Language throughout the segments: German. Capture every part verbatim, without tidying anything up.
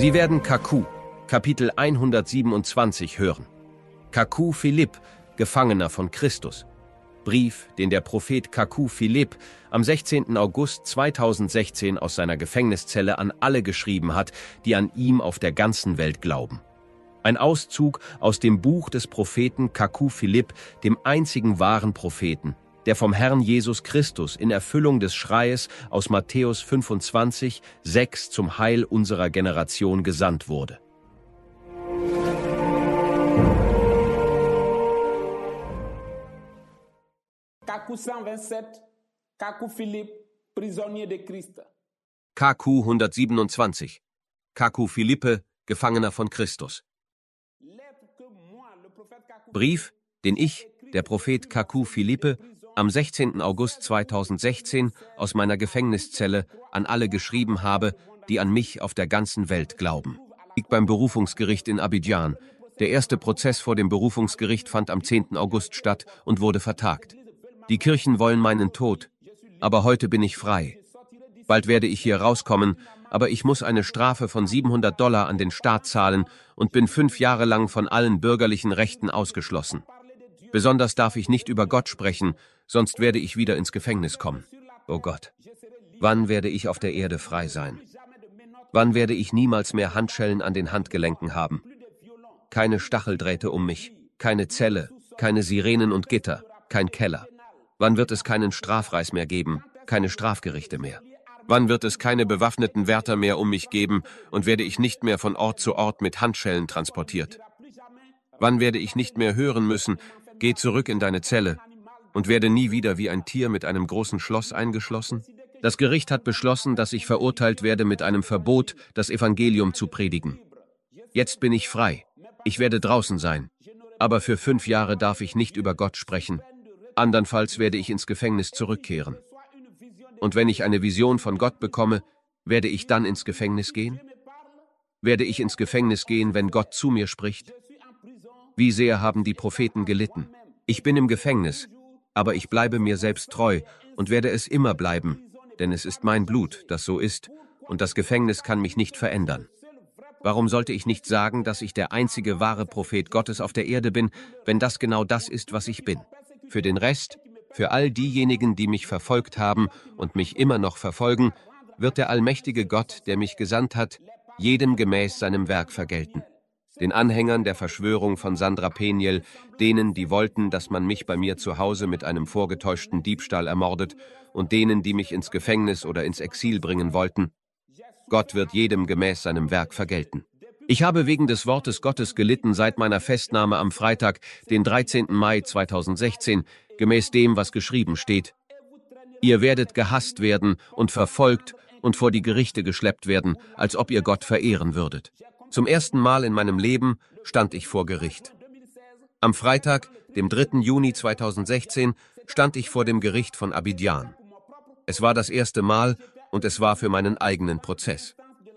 Sie werden Kaku, Kapitel hundertsiebenundzwanzig hören. Kaku Philipp, Gefangener von Christus. Brief, den der Prophet Kaku Philipp am sechzehnten August zweitausendsechzehn aus seiner Gefängniszelle an alle geschrieben hat, die an ihm auf der ganzen Welt glauben. Ein Auszug aus dem Buch des Propheten Kaku Philipp, dem einzigen wahren Propheten, der vom Herrn Jesus Christus in Erfüllung des Schreies aus Matthäus fünfundzwanzig, sechs zum Heil unserer Generation gesandt wurde. Kaku hundertsiebenundsechzig, Kaku Philipp, Prisonnier de Christ. Kaku hundertsiebenundzwanzig, Kaku Philippe, Gefangener von Christus. Brief, den ich, der Prophet Kaku Philippe, am sechzehnten August zweitausendsechzehn aus meiner Gefängniszelle an alle geschrieben habe, die an mich auf der ganzen Welt glauben. Liegt beim Berufungsgericht in Abidjan. Der erste Prozess vor dem Berufungsgericht fand am zehnten August statt und wurde vertagt. Die Kirchen wollen meinen Tod, aber heute bin ich frei. Bald werde ich hier rauskommen, aber ich muss eine Strafe von siebenhundert Dollar an den Staat zahlen und bin fünf Jahre lang von allen bürgerlichen Rechten ausgeschlossen. Besonders darf ich nicht über Gott sprechen, sonst werde ich wieder ins Gefängnis kommen. Oh Gott, wann werde ich auf der Erde frei sein? Wann werde ich niemals mehr Handschellen an den Handgelenken haben? Keine Stacheldrähte um mich, keine Zelle, keine Sirenen und Gitter, kein Keller. Wann wird es keinen Strafreis mehr geben, keine Strafgerichte mehr? Wann wird es keine bewaffneten Wärter mehr um mich geben und werde ich nicht mehr von Ort zu Ort mit Handschellen transportiert? Wann werde ich nicht mehr hören müssen, geh zurück in deine Zelle und werde nie wieder wie ein Tier mit einem großen Schloss eingeschlossen? Das Gericht hat beschlossen, dass ich verurteilt werde mit einem Verbot, das Evangelium zu predigen. Jetzt bin ich frei. Ich werde draußen sein. Aber für fünf Jahre darf ich nicht über Gott sprechen. Andernfalls werde ich ins Gefängnis zurückkehren. Und wenn ich eine Vision von Gott bekomme, werde ich dann ins Gefängnis gehen? Werde ich ins Gefängnis gehen, wenn Gott zu mir spricht? Wie sehr haben die Propheten gelitten? Ich bin im Gefängnis, aber ich bleibe mir selbst treu und werde es immer bleiben, denn es ist mein Blut, das so ist, und das Gefängnis kann mich nicht verändern. Warum sollte ich nicht sagen, dass ich der einzige wahre Prophet Gottes auf der Erde bin, wenn das genau das ist, was ich bin? Für den Rest, für all diejenigen, die mich verfolgt haben und mich immer noch verfolgen, wird der allmächtige Gott, der mich gesandt hat, jedem gemäß seinem Werk vergelten. Den Anhängern der Verschwörung von Sandra Peniel, denen, die wollten, dass man mich bei mir zu Hause mit einem vorgetäuschten Diebstahl ermordet, und denen, die mich ins Gefängnis oder ins Exil bringen wollten. Gott wird jedem gemäß seinem Werk vergelten. Ich habe wegen des Wortes Gottes gelitten seit meiner Festnahme am Freitag, den dreizehnten Mai zweitausendsechzehn, gemäß dem, was geschrieben steht. Ihr werdet gehasst werden und verfolgt und vor die Gerichte geschleppt werden, als ob ihr Gott verehren würdet. Zum ersten Mal in meinem Leben stand ich vor Gericht. Am Freitag, dem dritten Juni zweitausendsechzehn, stand ich vor dem Gericht von Abidjan. Es war das erste Mal und es war für meinen eigenen Prozess.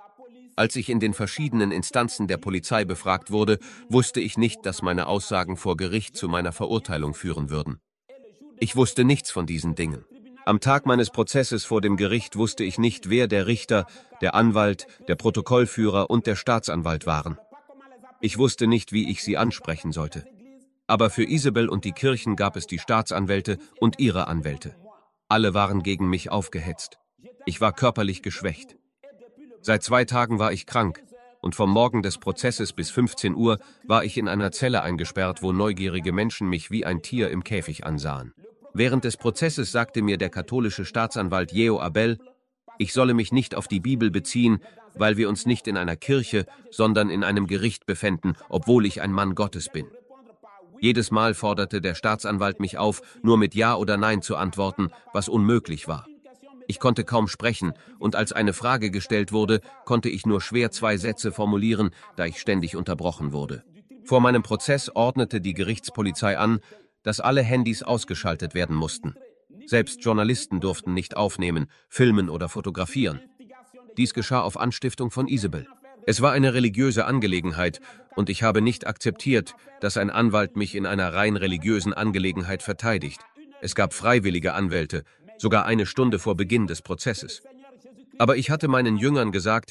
Als ich in den verschiedenen Instanzen der Polizei befragt wurde, wusste ich nicht, dass meine Aussagen vor Gericht zu meiner Verurteilung führen würden. Ich wusste nichts von diesen Dingen. Am Tag meines Prozesses vor dem Gericht wusste ich nicht, wer der Richter, der Anwalt, der Protokollführer und der Staatsanwalt waren. Ich wusste nicht, wie ich sie ansprechen sollte. Aber für Isabel und die Kirchen gab es die Staatsanwälte und ihre Anwälte. Alle waren gegen mich aufgehetzt. Ich war körperlich geschwächt. Seit zwei Tagen war ich krank und vom Morgen des Prozesses bis fünfzehn Uhr war ich in einer Zelle eingesperrt, wo neugierige Menschen mich wie ein Tier im Käfig ansahen. Während des Prozesses sagte mir der katholische Staatsanwalt Yeo Abel, ich solle mich nicht auf die Bibel beziehen, weil wir uns nicht in einer Kirche, sondern in einem Gericht befänden, obwohl ich ein Mann Gottes bin. Jedes Mal forderte der Staatsanwalt mich auf, nur mit Ja oder Nein zu antworten, was unmöglich war. Ich konnte kaum sprechen, und als eine Frage gestellt wurde, konnte ich nur schwer zwei Sätze formulieren, da ich ständig unterbrochen wurde. Vor meinem Prozess ordnete die Gerichtspolizei an, dass alle Handys ausgeschaltet werden mussten. Selbst Journalisten durften nicht aufnehmen, filmen oder fotografieren. Dies geschah auf Anstiftung von Isabel. Es war eine religiöse Angelegenheit, und ich habe nicht akzeptiert, dass ein Anwalt mich in einer rein religiösen Angelegenheit verteidigt. Es gab freiwillige Anwälte, sogar eine Stunde vor Beginn des Prozesses. Aber ich hatte meinen Jüngern gesagt,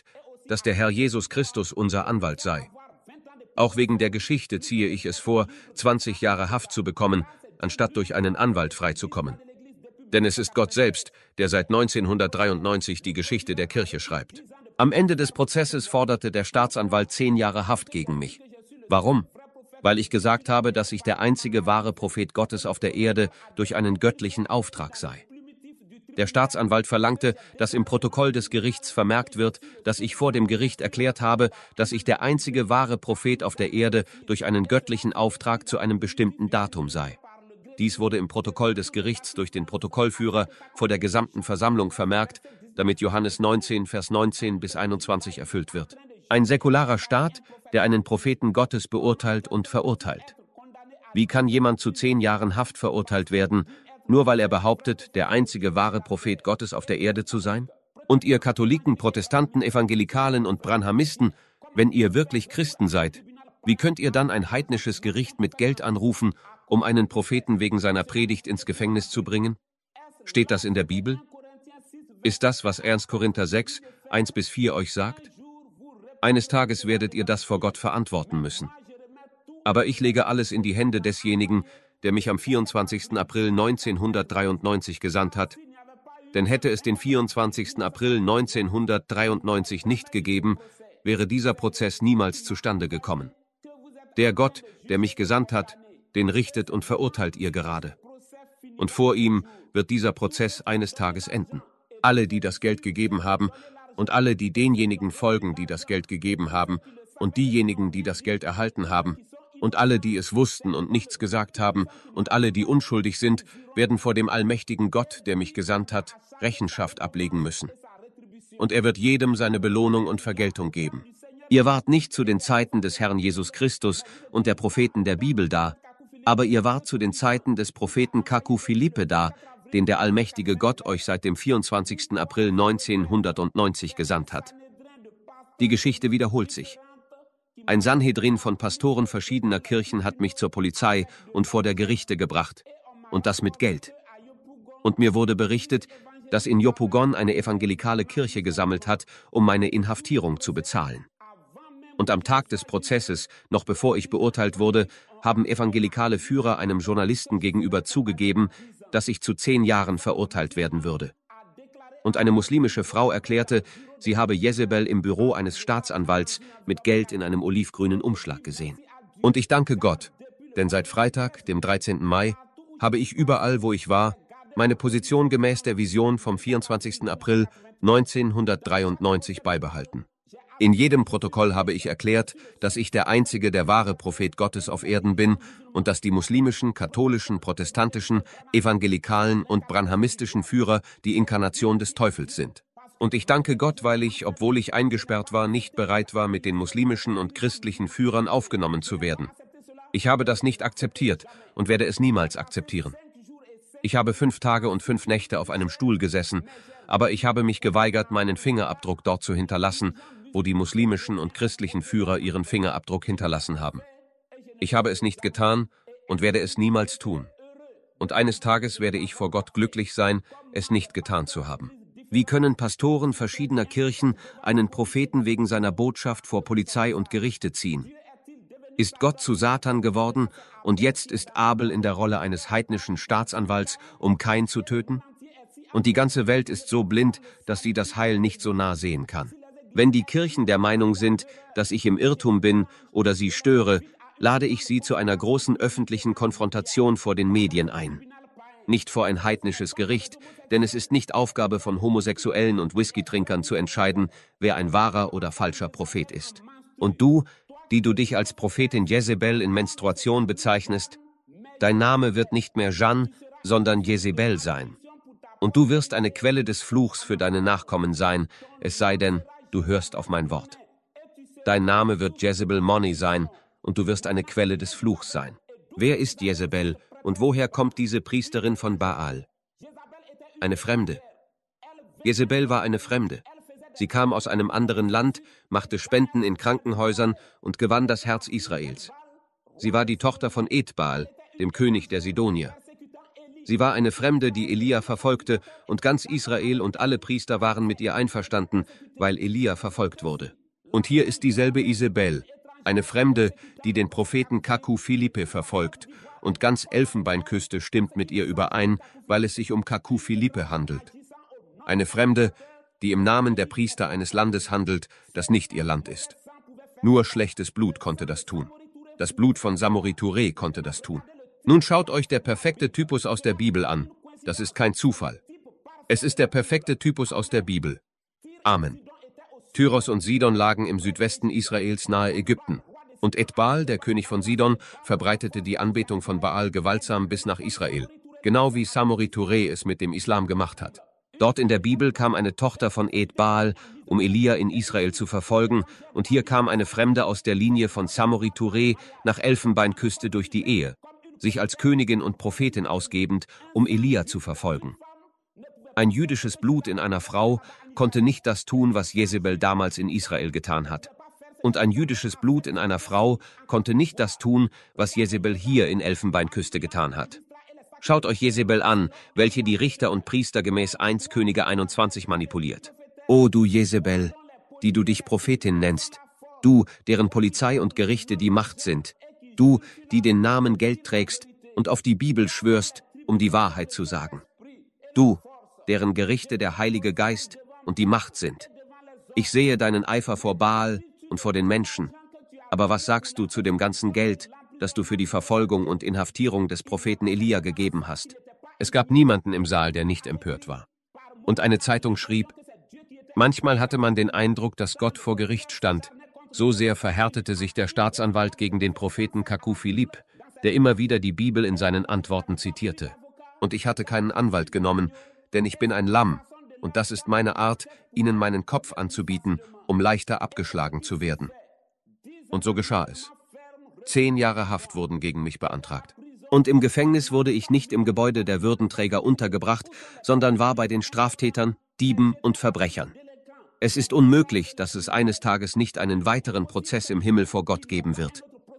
dass der Herr Jesus Christus unser Anwalt sei. Auch wegen der Geschichte ziehe ich es vor, zwanzig Jahre Haft zu bekommen, anstatt durch einen Anwalt freizukommen. Denn es ist Gott selbst, der seit neunzehnhundertdreiundneunzig die Geschichte der Kirche schreibt. Am Ende des Prozesses forderte der Staatsanwalt zehn Jahre Haft gegen mich. Warum? Weil ich gesagt habe, dass ich der einzige wahre Prophet Gottes auf der Erde durch einen göttlichen Auftrag sei. Der Staatsanwalt verlangte, dass im Protokoll des Gerichts vermerkt wird, dass ich vor dem Gericht erklärt habe, dass ich der einzige wahre Prophet auf der Erde durch einen göttlichen Auftrag zu einem bestimmten Datum sei. Dies wurde im Protokoll des Gerichts durch den Protokollführer vor der gesamten Versammlung vermerkt, damit Johannes neunzehn, Vers neunzehn bis einundzwanzig erfüllt wird. Ein säkularer Staat, der einen Propheten Gottes beurteilt und verurteilt. Wie kann jemand zu zehn Jahren Haft verurteilt werden, nur weil er behauptet, der einzige wahre Prophet Gottes auf der Erde zu sein? Und ihr Katholiken, Protestanten, Evangelikalen und Branhamisten, wenn ihr wirklich Christen seid, wie könnt ihr dann ein heidnisches Gericht mit Geld anrufen, um einen Propheten wegen seiner Predigt ins Gefängnis zu bringen? Steht das in der Bibel? Ist das, was erster Korinther sechs, eins bis vier euch sagt? Eines Tages werdet ihr das vor Gott verantworten müssen. Aber ich lege alles in die Hände desjenigen, der mich am vierundzwanzigsten April neunzehnhundertdreiundneunzig gesandt hat, denn hätte es den vierundzwanzigsten April neunzehnhundertdreiundneunzig nicht gegeben, wäre dieser Prozess niemals zustande gekommen. Der Gott, der mich gesandt hat, den richtet und verurteilt ihr gerade. Und vor ihm wird dieser Prozess eines Tages enden. Alle, die das Geld gegeben haben, und alle, die denjenigen folgen, die das Geld gegeben haben, und diejenigen, die das Geld erhalten haben, und alle, die es wussten und nichts gesagt haben, und alle, die unschuldig sind, werden vor dem allmächtigen Gott, der mich gesandt hat, Rechenschaft ablegen müssen. Und er wird jedem seine Belohnung und Vergeltung geben. Ihr wart nicht zu den Zeiten des Herrn Jesus Christus und der Propheten der Bibel da, aber ihr wart zu den Zeiten des Propheten Kaku Philippe da, den der allmächtige Gott euch seit dem vierundzwanzigsten April neunzehnhundertneunzig gesandt hat. Die Geschichte wiederholt sich. Ein Sanhedrin von Pastoren verschiedener Kirchen hat mich zur Polizei und vor der Gerichte gebracht. Und das mit Geld. Und mir wurde berichtet, dass in Yopougon eine evangelikale Kirche gesammelt hat, um meine Inhaftierung zu bezahlen. Und am Tag des Prozesses, noch bevor ich beurteilt wurde, haben evangelikale Führer einem Journalisten gegenüber zugegeben, dass ich zu zehn Jahren verurteilt werden würde. Und eine muslimische Frau erklärte, sie habe Jezebel im Büro eines Staatsanwalts mit Geld in einem olivgrünen Umschlag gesehen. Und ich danke Gott, denn seit Freitag, dem dreizehnten Mai, habe ich überall, wo ich war, meine Position gemäß der Vision vom vierundzwanzigsten April neunzehnhundertdreiundneunzig beibehalten. In jedem Protokoll habe ich erklärt, dass ich der einzige, der wahre Prophet Gottes auf Erden bin und dass die muslimischen, katholischen, protestantischen, evangelikalen und branhamistischen Führer die Inkarnation des Teufels sind. Und ich danke Gott, weil ich, obwohl ich eingesperrt war, nicht bereit war, mit den muslimischen und christlichen Führern aufgenommen zu werden. Ich habe das nicht akzeptiert und werde es niemals akzeptieren. Ich habe fünf Tage und fünf Nächte auf einem Stuhl gesessen, aber ich habe mich geweigert, meinen Fingerabdruck dort zu hinterlassen, wo die muslimischen und christlichen Führer ihren Fingerabdruck hinterlassen haben. Ich habe es nicht getan und werde es niemals tun. Und eines Tages werde ich vor Gott glücklich sein, es nicht getan zu haben. Wie können Pastoren verschiedener Kirchen einen Propheten wegen seiner Botschaft vor Polizei und Gerichte ziehen? Ist Gott zu Satan geworden und jetzt ist Abel in der Rolle eines heidnischen Staatsanwalts, um Kain zu töten? Und die ganze Welt ist so blind, dass sie das Heil nicht so nah sehen kann. Wenn die Kirchen der Meinung sind, dass ich im Irrtum bin oder sie störe, lade ich sie zu einer großen öffentlichen Konfrontation vor den Medien ein. Nicht vor ein heidnisches Gericht, denn es ist nicht Aufgabe von Homosexuellen und Whiskytrinkern zu entscheiden, wer ein wahrer oder falscher Prophet ist. Und du, die du dich als Prophetin Jezebel in Menstruation bezeichnest, dein Name wird nicht mehr Jeanne, sondern Jezebel sein. Und du wirst eine Quelle des Fluchs für deine Nachkommen sein, es sei denn, du hörst auf mein Wort. Dein Name wird Jezebel Moni sein, und du wirst eine Quelle des Fluchs sein. Wer ist Jezebel, und woher kommt diese Priesterin von Baal? Eine Fremde. Jezebel war eine Fremde. Sie kam aus einem anderen Land, machte Spenden in Krankenhäusern und gewann das Herz Israels. Sie war die Tochter von Ethbaal, dem König der Sidonier. Sie war eine Fremde, die Elia verfolgte, und ganz Israel und alle Priester waren mit ihr einverstanden, weil Elia verfolgt wurde. Und hier ist dieselbe Isabel, eine Fremde, die den Propheten Kaku Philippe verfolgt, und ganz Elfenbeinküste stimmt mit ihr überein, weil es sich um Kaku Philippe handelt. Eine Fremde, die im Namen der Priester eines Landes handelt, das nicht ihr Land ist. Nur schlechtes Blut konnte das tun. Das Blut von Samori Touré konnte das tun. Nun schaut euch der perfekte Typus aus der Bibel an. Das ist kein Zufall. Es ist der perfekte Typus aus der Bibel. Amen. Tyros und Sidon lagen im Südwesten Israels nahe Ägypten. Und Etbaal, der König von Sidon, verbreitete die Anbetung von Baal gewaltsam bis nach Israel. Genau wie Samori Touré es mit dem Islam gemacht hat. Dort in der Bibel kam eine Tochter von Etbaal, um Elia in Israel zu verfolgen, und hier kam eine Fremde aus der Linie von Samori Touré nach Elfenbeinküste durch die Ehe, sich als Königin und Prophetin ausgebend, um Elia zu verfolgen. Ein jüdisches Blut in einer Frau konnte nicht das tun, was Jezebel damals in Israel getan hat. Und ein jüdisches Blut in einer Frau konnte nicht das tun, was Jezebel hier in Elfenbeinküste getan hat. Schaut euch Jezebel an, welche die Richter und Priester gemäß eins Könige einundzwanzig manipuliert. O du Jezebel, die du dich Prophetin nennst, du, deren Polizei und Gerichte die Macht sind, du, die den Namen Geld trägst und auf die Bibel schwörst, um die Wahrheit zu sagen. Du, deren Gerichte der Heilige Geist und die Macht sind. Ich sehe deinen Eifer vor Baal und vor den Menschen. Aber was sagst du zu dem ganzen Geld, das du für die Verfolgung und Inhaftierung des Propheten Elia gegeben hast? Es gab niemanden im Saal, der nicht empört war. Und eine Zeitung schrieb, manchmal hatte man den Eindruck, dass Gott vor Gericht stand. So sehr verhärtete sich der Staatsanwalt gegen den Propheten Kaku Philippe, der immer wieder die Bibel in seinen Antworten zitierte. Und ich hatte keinen Anwalt genommen, denn ich bin ein Lamm, und das ist meine Art, ihnen meinen Kopf anzubieten, um leichter abgeschlagen zu werden. Und so geschah es. Zehn Jahre Haft wurden gegen mich beantragt. Und im Gefängnis wurde ich nicht im Gebäude der Würdenträger untergebracht, sondern war bei den Straftätern, Dieben und Verbrechern. Es ist unmöglich, dass es eines Tages nicht einen weiteren Prozess im Himmel vor Gott geben wird.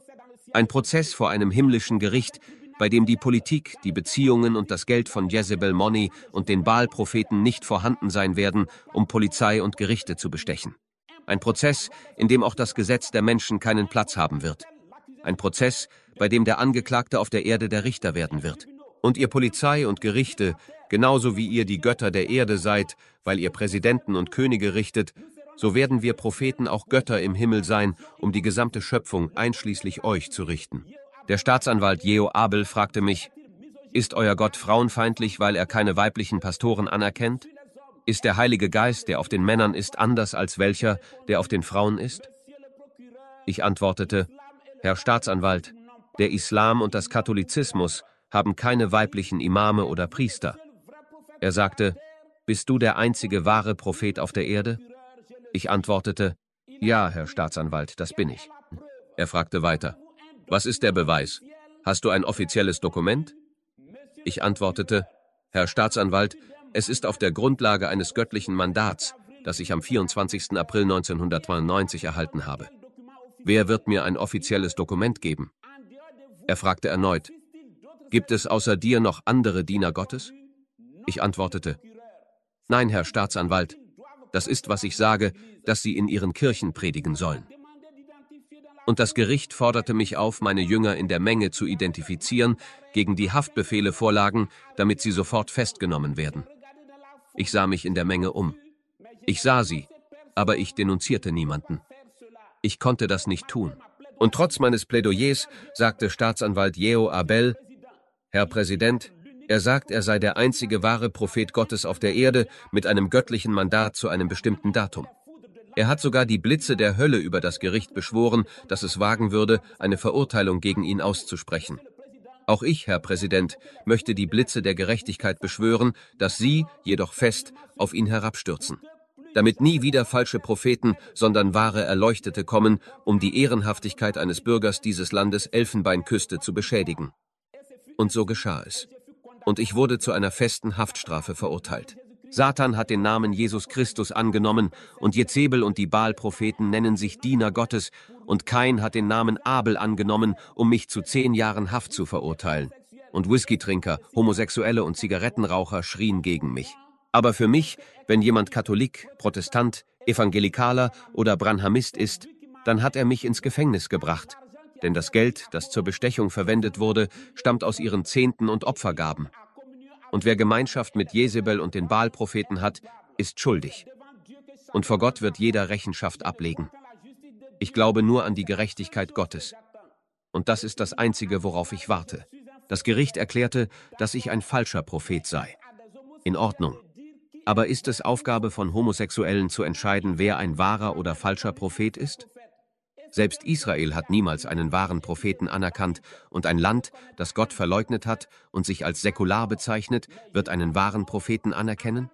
Ein Prozess vor einem himmlischen Gericht, bei dem die Politik, die Beziehungen und das Geld von Jezebel Moni und den Baal-Propheten nicht vorhanden sein werden, um Polizei und Gerichte zu bestechen. Ein Prozess, in dem auch das Gesetz der Menschen keinen Platz haben wird. Ein Prozess, bei dem der Angeklagte auf der Erde der Richter werden wird. Und ihr Polizei und Gerichte, genauso wie ihr die Götter der Erde seid, weil ihr Präsidenten und Könige richtet, so werden wir Propheten auch Götter im Himmel sein, um die gesamte Schöpfung einschließlich euch zu richten. Der Staatsanwalt Jeo Abel fragte mich, ist euer Gott frauenfeindlich, weil er keine weiblichen Pastoren anerkennt? Ist der Heilige Geist, der auf den Männern ist, anders als welcher, der auf den Frauen ist? Ich antwortete, Herr Staatsanwalt, der Islam und das Katholizismus haben keine weiblichen Imame oder Priester. Er sagte, bist du der einzige wahre Prophet auf der Erde? Ich antwortete, ja, Herr Staatsanwalt, das bin ich. Er fragte weiter, was ist der Beweis? Hast du ein offizielles Dokument? Ich antwortete, Herr Staatsanwalt, es ist auf der Grundlage eines göttlichen Mandats, das ich am vierundzwanzigsten April neunzehnhundertneunundneunzig erhalten habe. Wer wird mir ein offizielles Dokument geben? Er fragte erneut, gibt es außer dir noch andere Diener Gottes? Ich antwortete, nein, Herr Staatsanwalt, das ist, was ich sage, dass sie in ihren Kirchen predigen sollen. Und das Gericht forderte mich auf, meine Jünger in der Menge zu identifizieren, gegen die Haftbefehle vorlagen, damit sie sofort festgenommen werden. Ich sah mich in der Menge um. Ich sah sie, aber ich denunzierte niemanden. Ich konnte das nicht tun. Und trotz meines Plädoyers sagte Staatsanwalt Jeo Abel, Herr Präsident, er sagt, er sei der einzige wahre Prophet Gottes auf der Erde mit einem göttlichen Mandat zu einem bestimmten Datum. Er hat sogar die Blitze der Hölle über das Gericht beschworen, dass es wagen würde, eine Verurteilung gegen ihn auszusprechen. Auch ich, Herr Präsident, möchte die Blitze der Gerechtigkeit beschwören, dass sie, jedoch fest, auf ihn herabstürzen. Damit nie wieder falsche Propheten, sondern wahre Erleuchtete kommen, um die Ehrenhaftigkeit eines Bürgers dieses Landes Elfenbeinküste zu beschädigen. Und so geschah es. Und ich wurde zu einer festen Haftstrafe verurteilt. Satan hat den Namen Jesus Christus angenommen, und Jezebel und die Baal-Propheten nennen sich Diener Gottes, und Kain hat den Namen Abel angenommen, um mich zu zehn Jahren Haft zu verurteilen. und Whiskytrinker, Homosexuelle und Zigarettenraucher schrien gegen mich. Aber für mich, wenn jemand Katholik, Protestant, Evangelikaler oder Branhamist ist, dann hat er mich ins Gefängnis gebracht. Denn das Geld, das zur Bestechung verwendet wurde, stammt aus ihren Zehnten und Opfergaben. Und wer Gemeinschaft mit Jezebel und den Baal-Propheten hat, ist schuldig. Und vor Gott wird jeder Rechenschaft ablegen. Ich glaube nur an die Gerechtigkeit Gottes. Und das ist das Einzige, worauf ich warte. Das Gericht erklärte, dass ich ein falscher Prophet sei. In Ordnung. Aber ist es Aufgabe von Homosexuellen zu entscheiden, wer ein wahrer oder falscher Prophet ist? Selbst Israel hat niemals einen wahren Propheten anerkannt, und ein Land, das Gott verleugnet hat und sich als säkular bezeichnet, wird einen wahren Propheten anerkennen?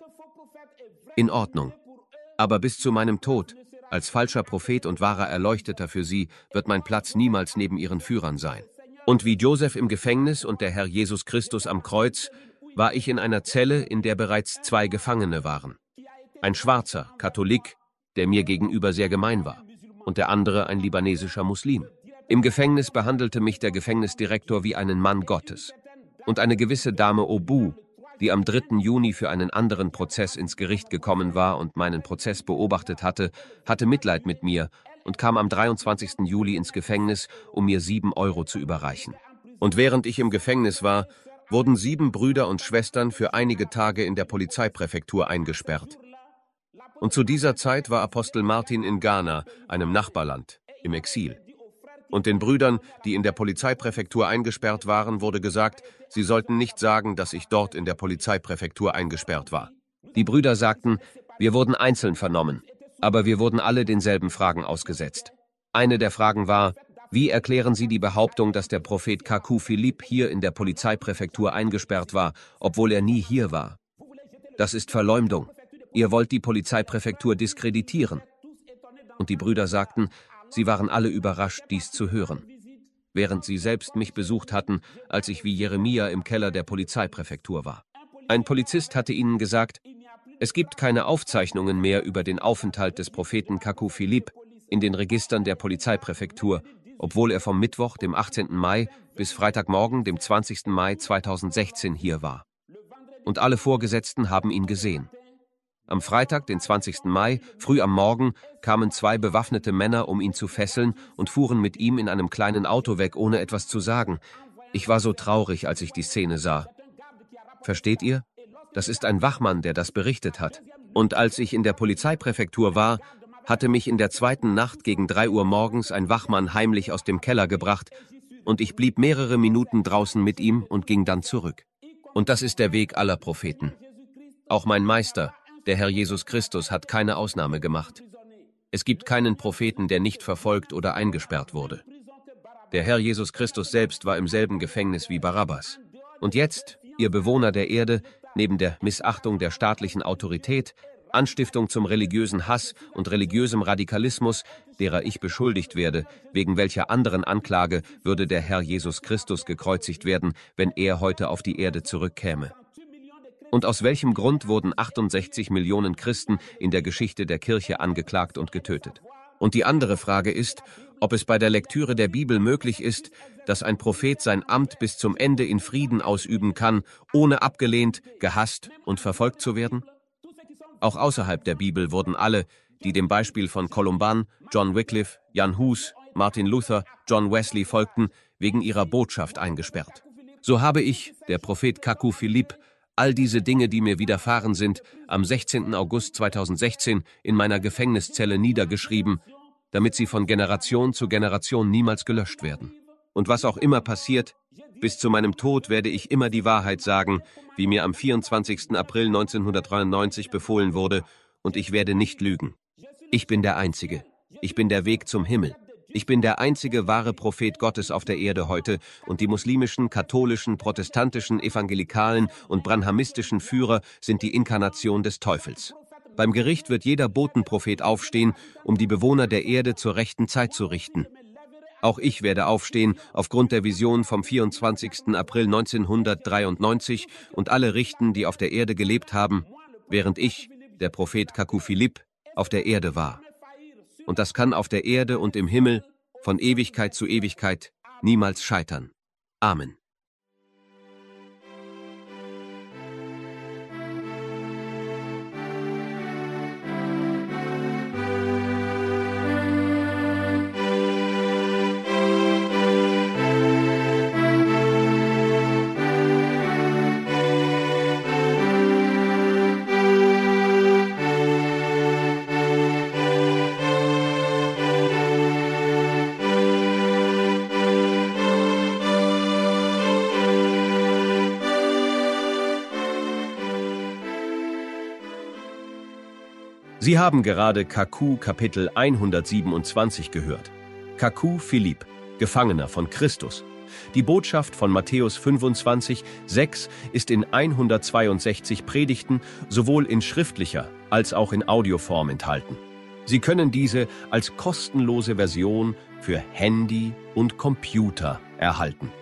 In Ordnung. Aber bis zu meinem Tod, als falscher Prophet und wahrer Erleuchteter für sie, wird mein Platz niemals neben ihren Führern sein. Und wie Josef im Gefängnis und der Herr Jesus Christus am Kreuz, war ich in einer Zelle, in der bereits zwei Gefangene waren. Ein Schwarzer, Katholik, der mir gegenüber sehr gemein war, und der andere ein libanesischer Muslim. Im Gefängnis behandelte mich der Gefängnisdirektor wie einen Mann Gottes. Und eine gewisse Dame Obu, die am dritten Juni für einen anderen Prozess ins Gericht gekommen war und meinen Prozess beobachtet hatte, hatte Mitleid mit mir und kam am dreiundzwanzigsten Juli ins Gefängnis, um mir sieben Euro zu überreichen. Und während ich im Gefängnis war, wurden sieben Brüder und Schwestern für einige Tage in der Polizeipräfektur eingesperrt. Und zu dieser Zeit war Apostel Martin in Ghana, einem Nachbarland, im Exil. Und den Brüdern, die in der Polizeipräfektur eingesperrt waren, wurde gesagt, sie sollten nicht sagen, dass ich dort in der Polizeipräfektur eingesperrt war. Die Brüder sagten, wir wurden einzeln vernommen, aber wir wurden alle denselben Fragen ausgesetzt. Eine der Fragen war, wie erklären Sie die Behauptung, dass der Prophet Kaku Philippe hier in der Polizeipräfektur eingesperrt war, obwohl er nie hier war? Das ist Verleumdung. Ihr wollt die Polizeipräfektur diskreditieren. Und die Brüder sagten, sie waren alle überrascht, dies zu hören, während sie selbst mich besucht hatten, als ich wie Jeremia im Keller der Polizeipräfektur war. Ein Polizist hatte ihnen gesagt, es gibt keine Aufzeichnungen mehr über den Aufenthalt des Propheten Kaku Philippe in den Registern der Polizeipräfektur, obwohl er vom Mittwoch, dem achtzehnten Mai, bis Freitagmorgen, dem zwanzigsten Mai zweitausendsechzehn hier war. Und alle Vorgesetzten haben ihn gesehen. Am Freitag, den zwanzigsten Mai, früh am Morgen, kamen zwei bewaffnete Männer, um ihn zu fesseln, und fuhren mit ihm in einem kleinen Auto weg, ohne etwas zu sagen. Ich war so traurig, als ich die Szene sah. Versteht ihr? Das ist ein Wachmann, der das berichtet hat. Und als ich in der Polizeipräfektur war, hatte mich in der zweiten Nacht gegen drei Uhr morgens ein Wachmann heimlich aus dem Keller gebracht, und ich blieb mehrere Minuten draußen mit ihm und ging dann zurück. Und das ist der Weg aller Propheten. Auch mein Meister, der Herr Jesus Christus, hat keine Ausnahme gemacht. Es gibt keinen Propheten, der nicht verfolgt oder eingesperrt wurde. Der Herr Jesus Christus selbst war im selben Gefängnis wie Barabbas. Und jetzt, ihr Bewohner der Erde, neben der Missachtung der staatlichen Autorität, Anstiftung zum religiösen Hass und religiösem Radikalismus, derer ich beschuldigt werde, wegen welcher anderen Anklage würde der Herr Jesus Christus gekreuzigt werden, wenn er heute auf die Erde zurückkäme. Und aus welchem Grund wurden achtundsechzig Millionen Christen in der Geschichte der Kirche angeklagt und getötet? Und die andere Frage ist, ob es bei der Lektüre der Bibel möglich ist, dass ein Prophet sein Amt bis zum Ende in Frieden ausüben kann, ohne abgelehnt, gehasst und verfolgt zu werden? Auch außerhalb der Bibel wurden alle, die dem Beispiel von Columban, John Wycliffe, Jan Hus, Martin Luther, John Wesley folgten, wegen ihrer Botschaft eingesperrt. So habe ich, der Prophet Kaku Philippe, all diese Dinge, die mir widerfahren sind, am sechzehnten August zweitausendsechzehn in meiner Gefängniszelle niedergeschrieben, damit sie von Generation zu Generation niemals gelöscht werden. Und was auch immer passiert, bis zu meinem Tod werde ich immer die Wahrheit sagen, wie mir am vierundzwanzigsten April neunzehnhundertdreiundneunzig befohlen wurde, und ich werde nicht lügen. Ich bin der Einzige. Ich bin der Weg zum Himmel. Ich bin der einzige wahre Prophet Gottes auf der Erde heute, und die muslimischen, katholischen, protestantischen, evangelikalen und branhamistischen Führer sind die Inkarnation des Teufels. Beim Gericht wird jeder Botenprophet aufstehen, um die Bewohner der Erde zur rechten Zeit zu richten. Auch ich werde aufstehen, aufgrund der Vision vom vierundzwanzigsten April neunzehnhundertdreiundneunzig, und alle richten, die auf der Erde gelebt haben, während ich, der Prophet Kaku Philippe, auf der Erde war. Und das kann auf der Erde und im Himmel, von Ewigkeit zu Ewigkeit, niemals scheitern. Amen. Sie haben gerade Kaku Kapitel hundertsiebenundzwanzig gehört. Kaku Philipp, Gefangener von Christus. Die Botschaft von Matthäus fünfundzwanzig, sechs ist in hundertzweiundsechzig Predigten sowohl in schriftlicher als auch in Audioform enthalten. Sie können diese als kostenlose Version für Handy und Computer erhalten.